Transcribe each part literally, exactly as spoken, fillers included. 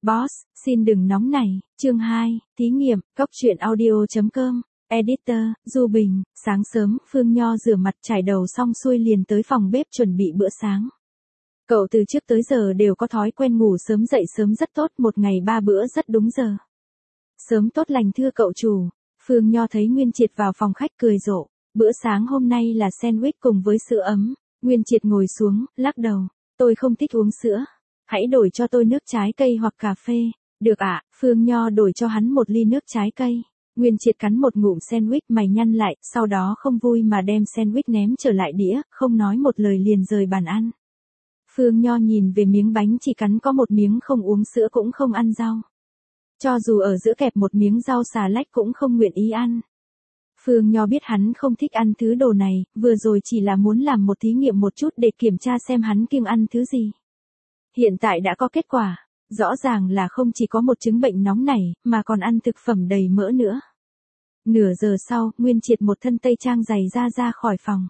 Boss, xin đừng nóng nảy, chương hai, thí nghiệm, cốc truyện audio.com, editor, Du Bình, sáng sớm, Phương Nho rửa mặt chải đầu xong xuôi liền tới phòng bếp chuẩn bị bữa sáng. Cậu từ trước tới giờ đều có thói quen ngủ sớm dậy sớm rất tốt, một ngày ba bữa rất đúng giờ. Sớm tốt lành thưa cậu chủ. Phương Nho thấy Nguyên Triệt vào phòng khách cười rộ, bữa sáng hôm nay là sandwich cùng với sữa ấm. Nguyên Triệt ngồi xuống, lắc đầu, tôi không thích uống sữa. Hãy đổi cho tôi nước trái cây hoặc cà phê. Được ạ, Phương Nho đổi cho hắn một ly nước trái cây. Nguyên Triệt cắn một ngụm sandwich mày nhăn lại, sau đó không vui mà đem sandwich ném trở lại đĩa, không nói một lời liền rời bàn ăn. Phương Nho nhìn về miếng bánh chỉ cắn có một miếng, không uống sữa cũng không ăn rau. Cho dù ở giữa kẹp một miếng rau xà lách cũng không nguyện ý ăn. Phương Nho biết hắn không thích ăn thứ đồ này, vừa rồi chỉ là muốn làm một thí nghiệm một chút để kiểm tra xem hắn kiêng ăn thứ gì. Hiện tại đã có kết quả, rõ ràng là không chỉ có một chứng bệnh nóng nảy, mà còn ăn thực phẩm đầy mỡ nữa. Nửa giờ sau, Nguyên Triệt một thân tây trang giày ra ra khỏi phòng.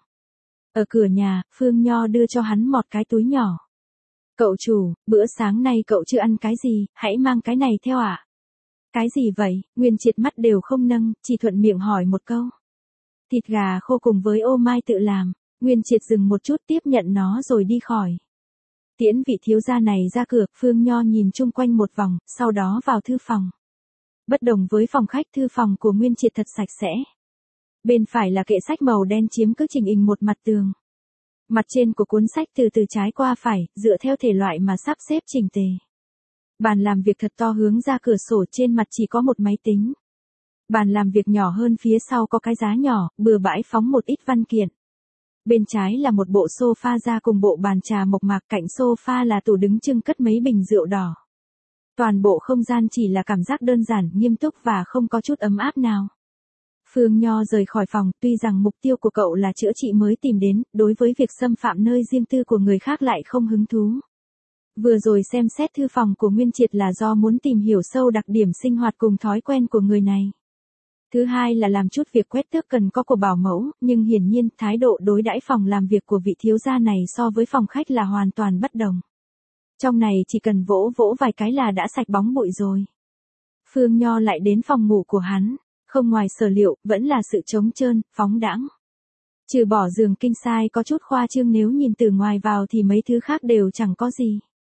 Ở cửa nhà, Phương Nho đưa cho hắn một cái túi nhỏ. Cậu chủ, bữa sáng nay cậu chưa ăn cái gì, hãy mang cái này theo ạ. À? Cái gì vậy? Nguyên Triệt mắt đều không nâng, chỉ thuận miệng hỏi một câu. Thịt gà khô cùng với ô mai tự làm. Nguyên Triệt dừng một chút tiếp nhận nó rồi đi khỏi. Tiễn vị thiếu gia này ra cửa, Phương Nho nhìn chung quanh một vòng, sau đó vào thư phòng. Bất đồng với phòng khách, thư phòng của Nguyên Triệt thật sạch sẽ. Bên phải là kệ sách màu đen chiếm cứ chỉnh hình một mặt tường. Mặt trên của cuốn sách từ từ trái qua phải, dựa theo thể loại mà sắp xếp chỉnh tề. Bàn làm việc thật to hướng ra cửa sổ, trên mặt chỉ có một máy tính. Bàn làm việc nhỏ hơn, phía sau có cái giá nhỏ, bừa bãi phóng một ít văn kiện. Bên trái là một bộ sofa da cùng bộ bàn trà mộc mạc, cạnh sofa là tủ đứng trưng cất mấy bình rượu đỏ. Toàn bộ không gian chỉ là cảm giác đơn giản, nghiêm túc và không có chút ấm áp nào. Phương Nho rời khỏi phòng, tuy rằng mục tiêu của cậu là chữa trị mới tìm đến, đối với việc xâm phạm nơi riêng tư của người khác lại không hứng thú. Vừa rồi xem xét thư phòng của Nguyên Triệt là do muốn tìm hiểu sâu đặc điểm sinh hoạt cùng thói quen của người này. Thứ hai là làm chút việc quét tước cần có của bảo mẫu, nhưng hiển nhiên thái độ đối đãi phòng làm việc của vị thiếu gia này so với phòng khách là hoàn toàn bất đồng. Trong này chỉ cần vỗ vỗ vài cái là đã sạch bóng bụi rồi. Phương Nho lại đến phòng ngủ của hắn, không ngoài sở liệu, vẫn là sự trống trơn, phóng đãng. Trừ bỏ giường king size có chút khoa trương, nếu nhìn từ ngoài vào thì mấy thứ khác đều chẳng có gì.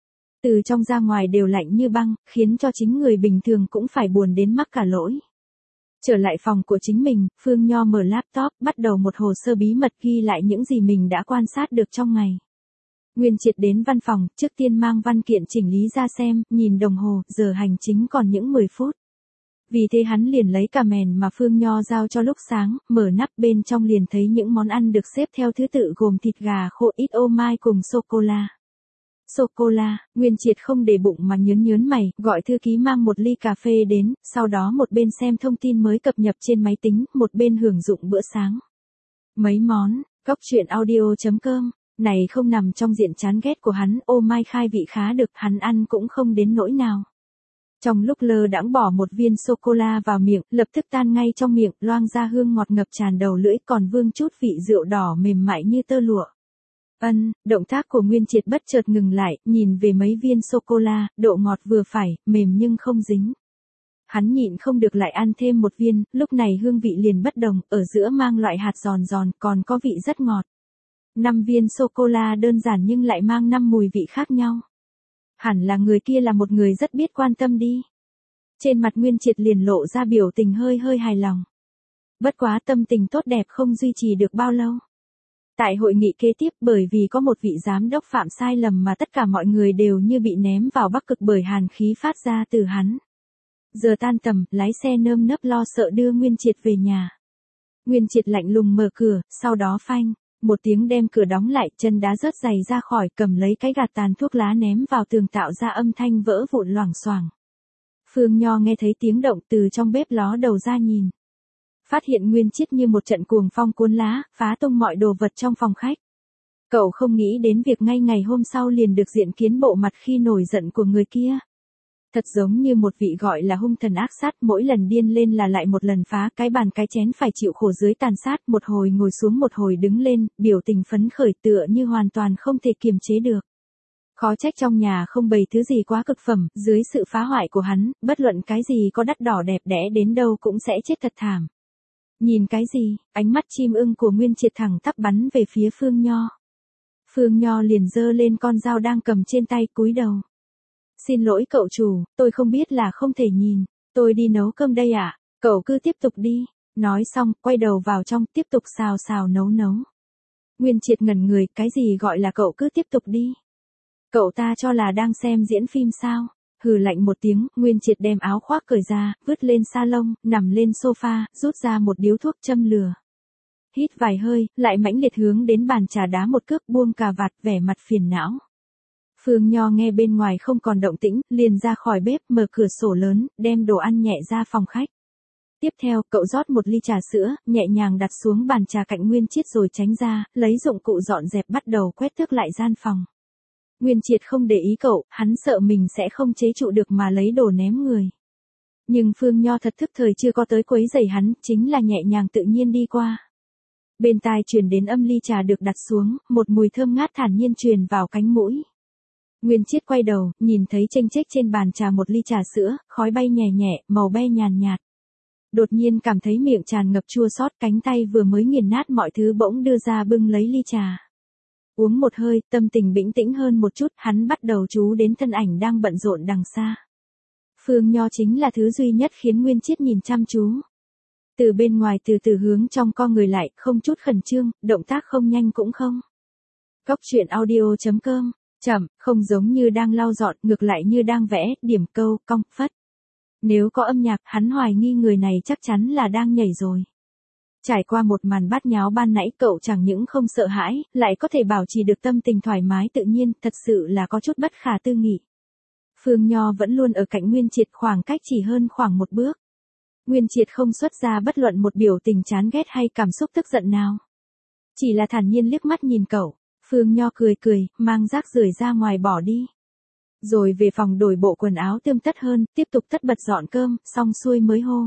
Từ trong ra ngoài đều lạnh như băng, khiến cho chính người bình thường cũng phải buồn đến mắc cả lỗi. Trở lại phòng của chính mình, Phương Nho mở laptop, bắt đầu một hồ sơ bí mật ghi lại những gì mình đã quan sát được trong ngày. Nguyên Triệt đến văn phòng, trước tiên mang văn kiện chỉnh lý ra xem, nhìn đồng hồ, giờ hành chính còn những mười phút. Vì thế hắn liền lấy cà mèn mà Phương Nho giao cho lúc sáng, mở nắp bên trong liền thấy những món ăn được xếp theo thứ tự gồm thịt gà khô, ít ô mai cùng sô-cô-la. Sô-cô-la, Nguyên Triệt không để bụng mà nhớn nhớn mày, gọi thư ký mang một ly cà phê đến, sau đó một bên xem thông tin mới cập nhật trên máy tính, một bên hưởng dụng bữa sáng. Mấy món, cốc truyện audio.com, này không nằm trong diện chán ghét của hắn, ô mai khai vị khá được, hắn ăn cũng không đến nỗi nào. Trong lúc lơ đãng bỏ một viên sô-cô-la vào miệng, lập tức tan ngay trong miệng, loang ra hương ngọt ngập tràn đầu lưỡi, còn vương chút vị rượu đỏ mềm mại như tơ lụa. Ân, động tác của Nguyên Triệt bất chợt ngừng lại, nhìn về mấy viên sô-cô-la, độ ngọt vừa phải, mềm nhưng không dính. Hắn nhịn không được lại ăn thêm một viên, lúc này hương vị liền bất đồng, ở giữa mang loại hạt giòn giòn, còn có vị rất ngọt. Năm viên sô-cô-la đơn giản nhưng lại mang năm mùi vị khác nhau. Hẳn là người kia là một người rất biết quan tâm đi. Trên mặt Nguyên Triệt liền lộ ra biểu tình hơi hơi hài lòng. Bất quá tâm tình tốt đẹp không duy trì được bao lâu. Tại hội nghị kế tiếp, bởi vì có một vị giám đốc phạm sai lầm mà tất cả mọi người đều như bị ném vào Bắc Cực bởi hàn khí phát ra từ hắn. Giờ tan tầm, lái xe nơm nớp lo sợ đưa Nguyên Triệt về nhà. Nguyên Triệt lạnh lùng mở cửa, sau đó phanh, một tiếng đem cửa đóng lại, chân đá rớt giày ra khỏi, cầm lấy cái gạt tàn thuốc lá ném vào tường tạo ra âm thanh vỡ vụn loảng xoảng. Phương Nho nghe thấy tiếng động từ trong bếp ló đầu ra nhìn. Phát hiện Nguyên Triệt như một trận cuồng phong cuốn lá, phá tung mọi đồ vật trong phòng khách. Cậu không nghĩ đến việc ngay ngày hôm sau liền được diện kiến bộ mặt khi nổi giận của người kia. Thật giống như một vị gọi là hung thần ác sát, mỗi lần điên lên là lại một lần phá cái bàn cái chén phải chịu khổ dưới tàn sát, một hồi ngồi xuống một hồi đứng lên, biểu tình phấn khởi tựa như hoàn toàn không thể kiềm chế được. Khó trách trong nhà không bày thứ gì quá cực phẩm, dưới sự phá hoại của hắn, bất luận cái gì có đắt đỏ đẹp đẽ đến đâu cũng sẽ chết thật thảm. Nhìn cái gì, ánh mắt chim ưng của Nguyên Triệt thẳng tắp bắn về phía Phương Nho. Phương Nho liền giơ lên con dao đang cầm trên tay cúi đầu. Xin lỗi cậu chủ, tôi không biết là không thể nhìn, tôi đi nấu cơm đây ạ, cậu cứ tiếp tục đi. Nói xong, quay đầu vào trong, tiếp tục xào xào nấu nấu. Nguyên Triệt ngẩn người, cái gì gọi là cậu cứ tiếp tục đi. Cậu ta cho là đang xem diễn phim sao? Hừ lạnh một tiếng, Nguyên Triệt đem áo khoác cởi ra, vứt lên salon, nằm lên sofa, rút ra một điếu thuốc châm lửa. Hít vài hơi, lại mãnh liệt hướng đến bàn trà đá một cước, buông cà vạt, vẻ mặt phiền não. Phương Nho nghe bên ngoài không còn động tĩnh, liền ra khỏi bếp, mở cửa sổ lớn, đem đồ ăn nhẹ ra phòng khách. Tiếp theo, cậu rót một ly trà sữa, nhẹ nhàng đặt xuống bàn trà cạnh Nguyên Triệt rồi tránh ra, lấy dụng cụ dọn dẹp bắt đầu quét tước lại gian phòng. Nguyên Triệt không để ý cậu, hắn sợ mình sẽ không chế trụ được mà lấy đồ ném người. Nhưng Phương Nho thật thức thời chưa có tới quấy rầy hắn, chính là nhẹ nhàng tự nhiên đi qua. Bên tai truyền đến âm ly trà được đặt xuống, một mùi thơm ngát thản nhiên truyền vào cánh mũi. Nguyên Triệt quay đầu, nhìn thấy chênh chếch trên bàn trà một ly trà sữa, khói bay nhẹ nhẹ, màu be nhàn nhạt. Đột nhiên cảm thấy miệng tràn ngập chua xót, cánh tay vừa mới nghiền nát mọi thứ bỗng đưa ra bưng lấy ly trà. Uống một hơi, tâm tình bình tĩnh hơn một chút, hắn bắt đầu chú đến thân ảnh đang bận rộn đằng xa. Phương Nho chính là thứ duy nhất khiến Nguyên Triệt nhìn chăm chú. Từ bên ngoài từ từ hướng trong co người lại, không chút khẩn trương, động tác không nhanh cũng không. Cốc truyện audio chấm com, chậm, không giống như đang lau dọn, ngược lại như đang vẽ, điểm câu, cong, phất. Nếu có âm nhạc, hắn hoài nghi người này chắc chắn là đang nhảy rồi. Trải qua một màn bát nháo ban nãy, cậu chẳng những không sợ hãi, lại có thể bảo trì được tâm tình thoải mái tự nhiên, thật sự là có chút bất khả tư nghị. Phương Nho vẫn luôn ở cạnh Nguyên Triệt, khoảng cách chỉ hơn khoảng một bước. Nguyên Triệt không xuất ra bất luận một biểu tình chán ghét hay cảm xúc tức giận nào. Chỉ là thản nhiên liếc mắt nhìn cậu, Phương Nho cười cười, mang rác rưởi ra ngoài bỏ đi. Rồi về phòng đổi bộ quần áo tươm tất hơn, tiếp tục tất bật dọn cơm, xong xuôi mới hô.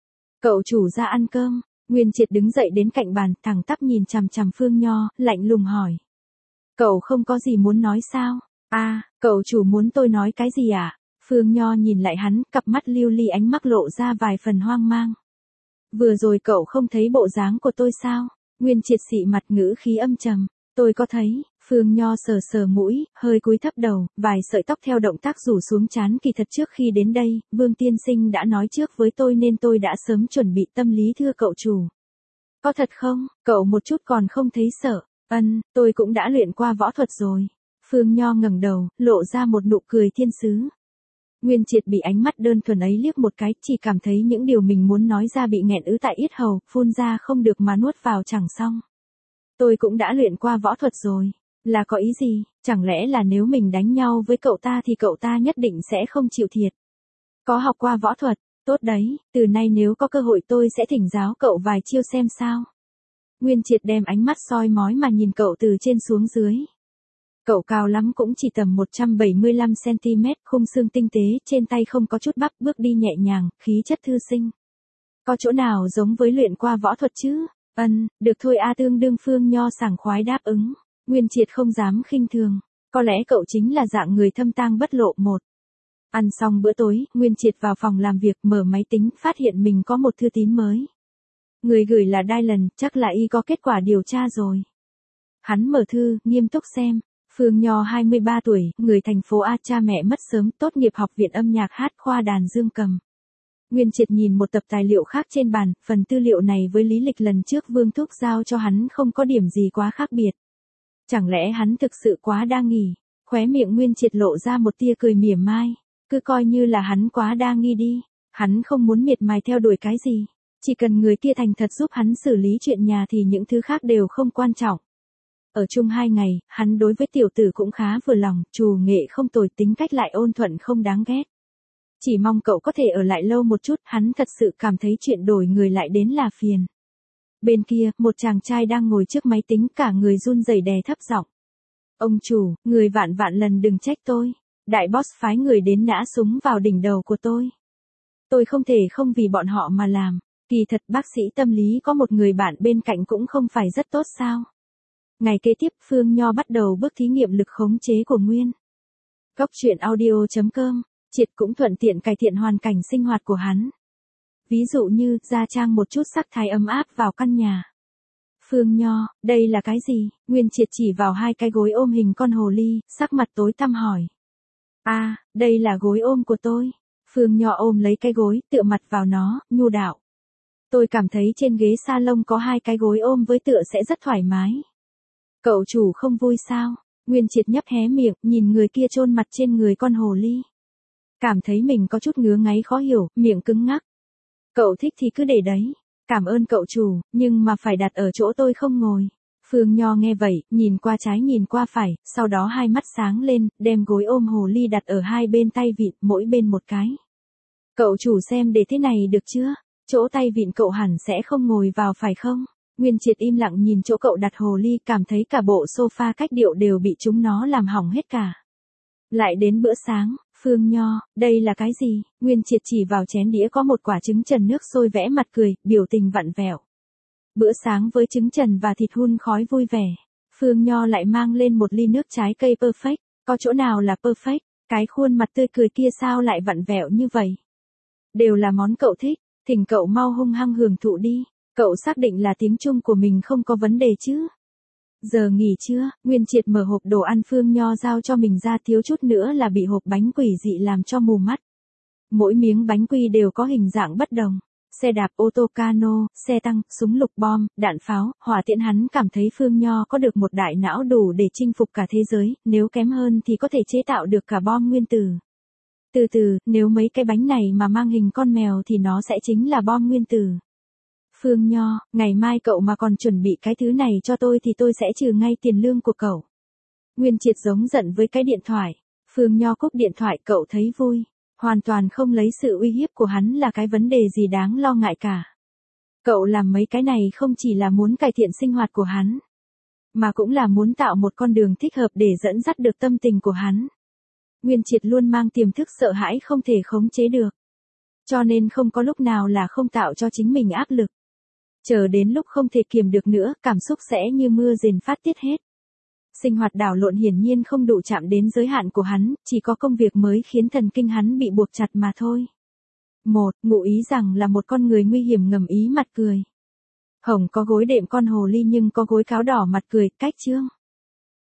Cậu chủ ra ăn cơm. Nguyên Triệt đứng dậy đến cạnh bàn, thẳng tắp nhìn chằm chằm Phương Nho, lạnh lùng hỏi. Cậu không có gì muốn nói sao? À, cậu chủ muốn tôi nói cái gì à? Phương Nho nhìn lại hắn, cặp mắt lưu ly ánh mắt lộ ra vài phần hoang mang. Vừa rồi cậu không thấy bộ dáng của tôi sao? Nguyên Triệt xị mặt ngữ khí âm trầm. Tôi có thấy. Phương Nho sờ sờ mũi, hơi cúi thấp đầu, vài sợi tóc theo động tác rủ xuống trán, kỳ thật trước khi đến đây, Vương tiên sinh đã nói trước với tôi nên tôi đã sớm chuẩn bị tâm lý thưa cậu chủ. Có thật không? Cậu một chút còn không thấy sợ. Ân, tôi cũng đã luyện qua võ thuật rồi. Phương Nho ngẩng đầu, lộ ra một nụ cười thiên sứ. Nguyên Triệt bị ánh mắt đơn thuần ấy liếc một cái, chỉ cảm thấy những điều mình muốn nói ra bị nghẹn ứ tại yết hầu, phun ra không được mà nuốt vào chẳng xong. Tôi cũng đã luyện qua võ thuật rồi. Là có ý gì, chẳng lẽ là nếu mình đánh nhau với cậu ta thì cậu ta nhất định sẽ không chịu thiệt. Có học qua võ thuật, tốt đấy, từ nay nếu có cơ hội tôi sẽ thỉnh giáo cậu vài chiêu xem sao. Nguyên Triệt đem ánh mắt soi mói mà nhìn cậu từ trên xuống dưới. Cậu cao lắm cũng chỉ tầm một trăm bảy mươi lăm xăng ti mét, khung xương tinh tế, trên tay không có chút bắp, bước đi nhẹ nhàng, khí chất thư sinh. Có chỗ nào giống với luyện qua võ thuật chứ? Ân, được thôi a, tương đương Phương Nho sảng khoái đáp ứng. Nguyên Triệt không dám khinh thường, có lẽ cậu chính là dạng người thâm tang bất lộ một. Ăn xong bữa tối, Nguyên Triệt vào phòng làm việc, mở máy tính, phát hiện mình có một thư tín mới. Người gửi là Dylan, chắc là y có kết quả điều tra rồi. Hắn mở thư, nghiêm túc xem. Phương Nho hai mươi ba tuổi, người thành phố A, cha mẹ mất sớm, tốt nghiệp học viện âm nhạc hát khoa đàn dương cầm. Nguyên Triệt nhìn một tập tài liệu khác trên bàn, phần tư liệu này với lý lịch lần trước Vương Thúc giao cho hắn không có điểm gì quá khác biệt. Chẳng lẽ hắn thực sự quá đa nghi? Khóe miệng Nguyên Triệt lộ ra một tia cười mỉa mai. Cứ coi như là hắn quá đa nghi đi. Hắn không muốn miệt mài theo đuổi cái gì. Chỉ cần người kia thành thật giúp hắn xử lý chuyện nhà thì những thứ khác đều không quan trọng. Ở chung hai ngày, hắn đối với tiểu tử cũng khá vừa lòng, trù nghệ không tồi, tính cách lại ôn thuận không đáng ghét. Chỉ mong cậu có thể ở lại lâu một chút, hắn thật sự cảm thấy chuyện đổi người lại đến là phiền. Bên kia, một chàng trai đang ngồi trước máy tính, cả người run rẩy đè thấp giọng. Ông chủ, người vạn vạn lần đừng trách tôi. Đại boss phái người đến nã súng vào đỉnh đầu của tôi. Tôi không thể không vì bọn họ mà làm. Kỳ thật bác sĩ tâm lý có một người bạn bên cạnh cũng không phải rất tốt sao. Ngày kế tiếp Phương Nho bắt đầu bước thí nghiệm lực khống chế của Nguyên. Cóc truyện audio chấm com, Triệt cũng thuận tiện cải thiện hoàn cảnh sinh hoạt của hắn. Ví dụ như, gia trang một chút sắc thái ấm áp vào căn nhà. Phương Nho, đây là cái gì? Nguyên Triệt chỉ vào hai cái gối ôm hình con hồ ly, sắc mặt tối tăm hỏi. À, đây là gối ôm của tôi. Phương Nho ôm lấy cái gối, tựa mặt vào nó, nhu đạo. Tôi cảm thấy trên ghế salon có hai cái gối ôm với tựa sẽ rất thoải mái. Cậu chủ không vui sao? Nguyên Triệt nhấp hé miệng, nhìn người kia chôn mặt trên người con hồ ly. Cảm thấy mình có chút ngứa ngáy khó hiểu, miệng cứng ngắc. Cậu thích thì cứ để đấy. Cảm ơn cậu chủ, nhưng mà phải đặt ở chỗ tôi không ngồi. Phương Nho nghe vậy, nhìn qua trái nhìn qua phải, sau đó hai mắt sáng lên, đem gối ôm hồ ly đặt ở hai bên tay vịn, mỗi bên một cái. Cậu chủ xem để thế này được chưa? Chỗ tay vịn cậu hẳn sẽ không ngồi vào phải không? Nguyên Triệt im lặng nhìn chỗ cậu đặt hồ ly, cảm thấy cả bộ sofa cách điệu đều bị chúng nó làm hỏng hết cả. Lại đến bữa sáng, Phương Nho, đây là cái gì? Nguyên Triệt chỉ vào chén đĩa có một quả trứng trần nước sôi vẽ mặt cười, biểu tình vặn vẹo. Bữa sáng với trứng trần và thịt hun khói vui vẻ. Phương Nho lại mang lên một ly nước trái cây perfect, có chỗ nào là perfect, cái khuôn mặt tươi cười kia sao lại vặn vẹo như vậy? Đều là món cậu thích, thỉnh cậu mau hung hăng hưởng thụ đi. Cậu xác định là tiếng Trung của mình không có vấn đề chứ? Giờ nghỉ trưa, Nguyên Triệt mở hộp đồ ăn Phương Nho giao cho mình ra, thiếu chút nữa là bị hộp bánh quỷ dị làm cho mù mắt. Mỗi miếng bánh quy đều có hình dạng bất đồng. Xe đạp, ô tô cano, xe tăng, súng lục bom, đạn pháo, hỏa tiễn, hắn cảm thấy Phương Nho có được một đại não đủ để chinh phục cả thế giới, nếu kém hơn thì có thể chế tạo được cả bom nguyên tử. Từ từ, nếu mấy cái bánh này mà mang hình con mèo thì nó sẽ chính là bom nguyên tử. Phương Nho, ngày mai cậu mà còn chuẩn bị cái thứ này cho tôi thì tôi sẽ trừ ngay tiền lương của cậu. Nguyên Triệt giống giận với cái điện thoại. Phương Nho cúp điện thoại, cậu thấy vui. Hoàn toàn không lấy sự uy hiếp của hắn là cái vấn đề gì đáng lo ngại cả. Cậu làm mấy cái này không chỉ là muốn cải thiện sinh hoạt của hắn, mà cũng là muốn tạo một con đường thích hợp để dẫn dắt được tâm tình của hắn. Nguyên Triệt luôn mang tiềm thức sợ hãi không thể khống chế được. Cho nên không có lúc nào là không tạo cho chính mình áp lực. Chờ đến lúc không thể kiềm được nữa, cảm xúc sẽ như mưa rền phát tiết hết. Sinh hoạt đảo lộn hiển nhiên không đủ chạm đến giới hạn của hắn, chỉ có công việc mới khiến thần kinh hắn bị buộc chặt mà thôi. Một, ngụ ý rằng là một con người nguy hiểm ngầm ý mặt cười. Hồng có gối đệm con hồ ly nhưng có gối cáo đỏ mặt cười, cách chương.